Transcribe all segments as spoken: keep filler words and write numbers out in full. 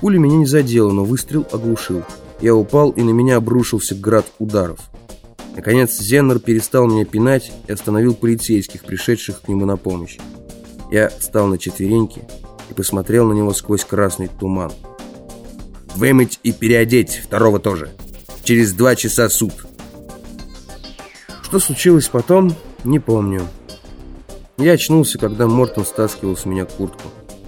Пуля меня не задела, но выстрел оглушил. Я упал, и на меня обрушился град ударов. Наконец Зеннер перестал меня пинать и остановил полицейских, пришедших к нему на помощь. Я встал на четвереньки и посмотрел на него сквозь красный туман. «Вымыть и переодеть, второго тоже. Через два часа суд». Что случилось потом, не помню. Я очнулся, когда Мортон стаскивал с меня куртку.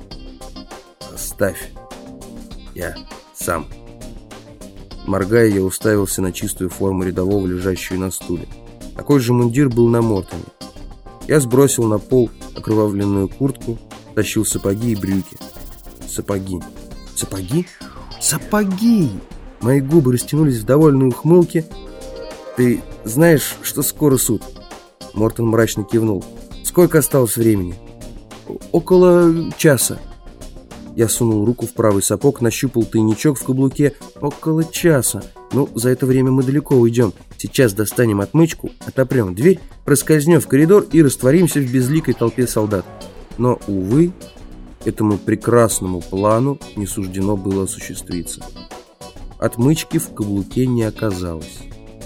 «Оставь. Я сам». Моргая, я уставился на чистую форму рядового, лежащую на стуле. Такой же мундир был на Мортоне. Я сбросил на пол окровавленную куртку, тащил сапоги и брюки. Сапоги. Сапоги? Сапоги! Мои губы растянулись в довольной ухмылке. «Ты знаешь, что скоро суд?» Мортон мрачно кивнул. «Сколько осталось времени?» «Около часа». Я сунул руку в правый сапог, нащупал тайничок в каблуке. «Около часа. Ну, за это время мы далеко уйдем. Сейчас достанем отмычку, отопрем дверь, проскользнем в коридор и растворимся в безликой толпе солдат». Но, увы, этому прекрасному плану не суждено было осуществиться. Отмычки в каблуке не оказалось.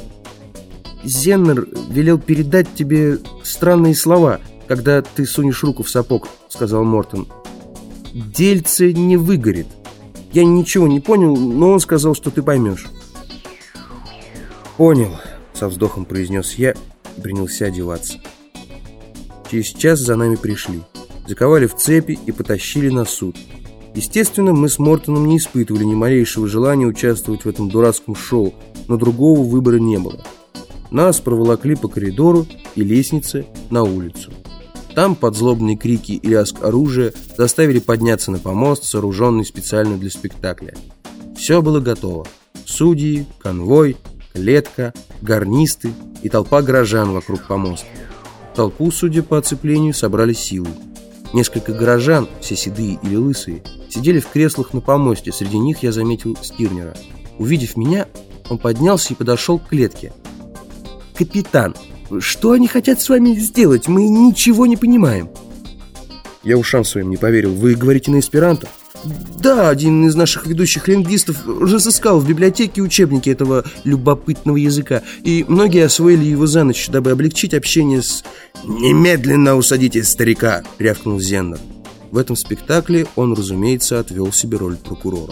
«Зеннер велел передать тебе странные слова, когда ты сунешь руку в сапог», — сказал Мортон. «Дельце не выгорит. Я ничего не понял, но он сказал, что ты поймешь». «Понял», — со вздохом произнес я и принялся одеваться. Через час за нами пришли, заковали в цепи и потащили на суд. Естественно, мы с Мортоном не испытывали ни малейшего желания участвовать в этом дурацком шоу, но другого выбора не было. Нас проволокли по коридору и лестнице на улицу. Там под злобные крики и лязг оружия заставили подняться на помост, сооруженный специально для спектакля. Все было готово. Судьи, конвой, клетка, гарнисты и толпа горожан вокруг помоста. Толпу, судя по оцеплению, собрали силой. Несколько горожан, все седые или лысые, сидели в креслах на помосте. Среди них я заметил Стирнера. Увидев меня, он поднялся и подошел к клетке. «Капитан, что они хотят с вами сделать? Мы ничего не понимаем». Я ушам своим не поверил. «Вы говорите на эсперанто?» «Да, один из наших ведущих лингвистов разыскал в библиотеке учебники этого любопытного языка, и многие освоили его за ночь, дабы облегчить общение с...» «Немедленно усадите старика!» — рявкнул Зеннер. В этом спектакле он, разумеется, отвел себе роль прокурора.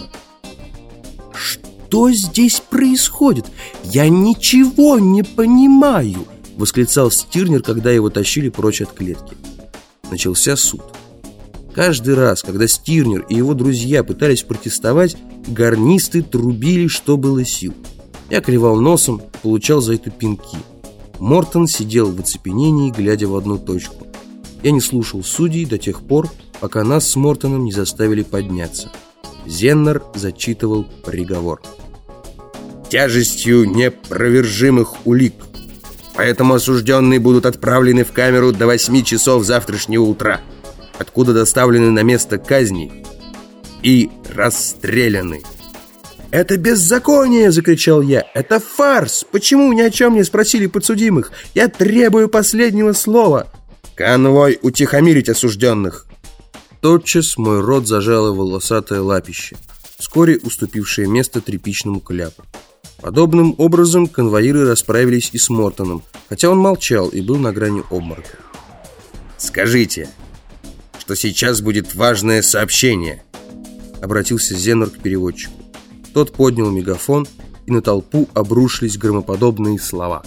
«Что здесь происходит? Я ничего не понимаю!» — восклицал Стирнер, когда его тащили прочь от клетки. Начался суд. Каждый раз, когда Стирнер и его друзья пытались протестовать, гарнисты трубили, что было сил. Я клевал носом, получал за это пинки. Мортон сидел в оцепенении, глядя в одну точку. Я не слушал судей до тех пор, пока нас с Мортоном не заставили подняться. Зеннер зачитывал приговор. «Тяжестью непровержимых улик. Поэтому осужденные будут отправлены в камеру до восьми часов завтрашнего утра, откуда доставлены на место казни и расстреляны». «Это беззаконие!» — закричал я. «Это фарс! Почему ни о чем не спросили подсудимых? Я требую последнего слова!» «Конвой, утихомирить осужденных!» Тотчас мой рот зажало волосатое лапище, вскоре уступившее место тряпичному кляпу. Подобным образом конвоиры расправились и с Мортоном, хотя он молчал и был на грани обморока. «Скажите, что сейчас будет важное сообщение», — обратился Зеннер к переводчику. Тот поднял мегафон, и на толпу обрушились громоподобные слова.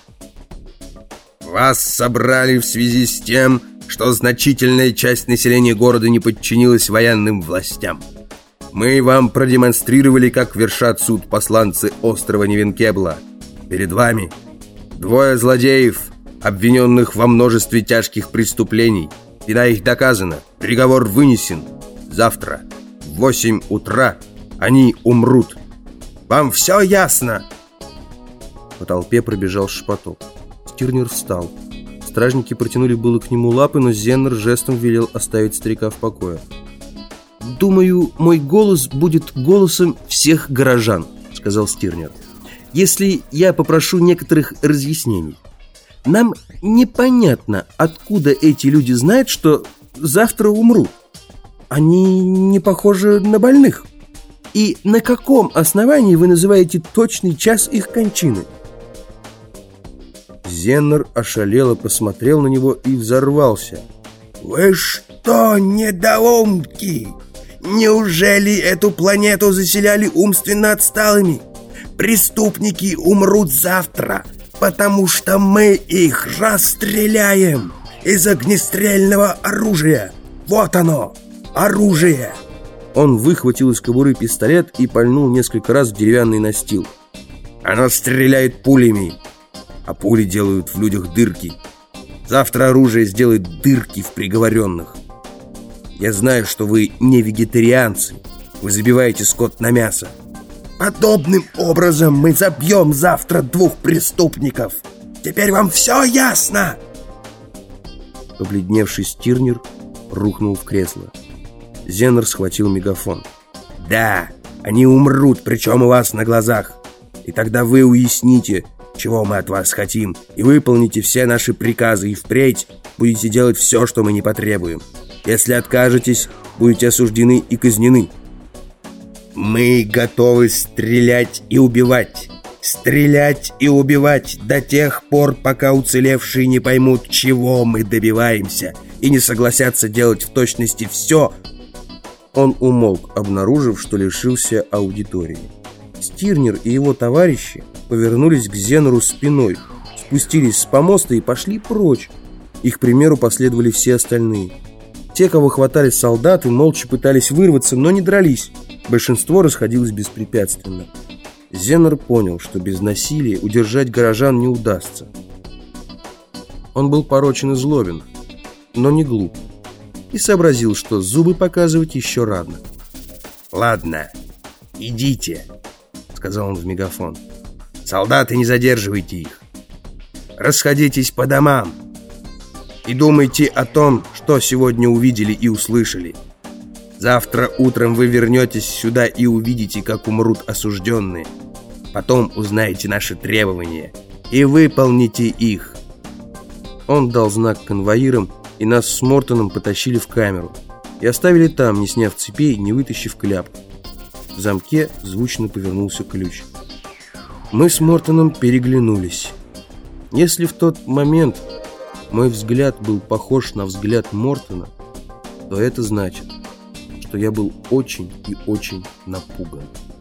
«Вас собрали в связи с тем, что значительная часть населения города не подчинилась военным властям. Мы вам продемонстрировали, как вершат суд посланцы острова Невенкебла. Перед вами двое злодеев, обвиненных во множестве тяжких преступлений. Вина их доказана, приговор вынесен. Завтра в восемь утра они умрут. Вам все ясно?» По толпе пробежал шепоток. Стирнер встал. Стражники протянули было к нему лапы, но Зеннер жестом велел оставить старика в покое. «Думаю, мой голос будет голосом всех горожан», — сказал Стирнер. «Если я попрошу некоторых разъяснений. Нам непонятно, откуда эти люди знают, что завтра умрут. Они не похожи на больных». И на каком основании вы называете точный час их кончины? Зеннер ошалело посмотрел на него и взорвался. «Вы что, недоумки? Неужели эту планету заселяли умственно отсталыми? Преступники умрут завтра, потому что мы их расстреляем из огнестрельного оружия. Вот оно, оружие!» Он выхватил из кобуры пистолет и пальнул несколько раз в деревянный настил. «Оно стреляет пулями, а пули делают в людях дырки. Завтра оружие сделает дырки в приговоренных. Я знаю, что вы не вегетарианцы. Вы забиваете скот на мясо. Подобным образом мы забьем завтра двух преступников. Теперь вам все ясно?» Побледневший Стирнер рухнул в кресло. Зеннер схватил мегафон. «Да, они умрут, причем у вас на глазах. И тогда вы уясните, чего мы от вас хотим, и выполните все наши приказы, и впредь будете делать все, что мы не потребуем. Если откажетесь, будете осуждены и казнены. Мы готовы стрелять и убивать, стрелять и убивать до тех пор, пока уцелевшие не поймут, чего мы добиваемся, и не согласятся делать в точности все». Он умолк, обнаружив, что лишился аудитории. Стирнер и его товарищи повернулись к Зеннеру спиной, спустились с помоста и пошли прочь. Их примеру последовали все остальные. Те, кого хватали солдаты, молча пытались вырваться, но не дрались. Большинство расходилось беспрепятственно. Зеннер понял, что без насилия удержать горожан не удастся. Он был порочен и злобен, но не глуп, и сообразил, что зубы показывать еще рано. «Ладно, идите», — сказал он в мегафон. «Солдаты, не задерживайте их. Расходитесь по домам и думайте о том, что сегодня увидели и услышали. Завтра утром вы вернетесь сюда и увидите, как умрут осужденные. Потом узнаете наши требования и выполните их». Он дал знак конвоирам, и нас с Мортоном потащили в камеру и оставили там, не сняв цепей, не вытащив кляп. В замке звучно повернулся ключ. Мы с Мортоном переглянулись. Если в тот момент мой взгляд был похож на взгляд Мортона, то это значит, что я был очень и очень напуган.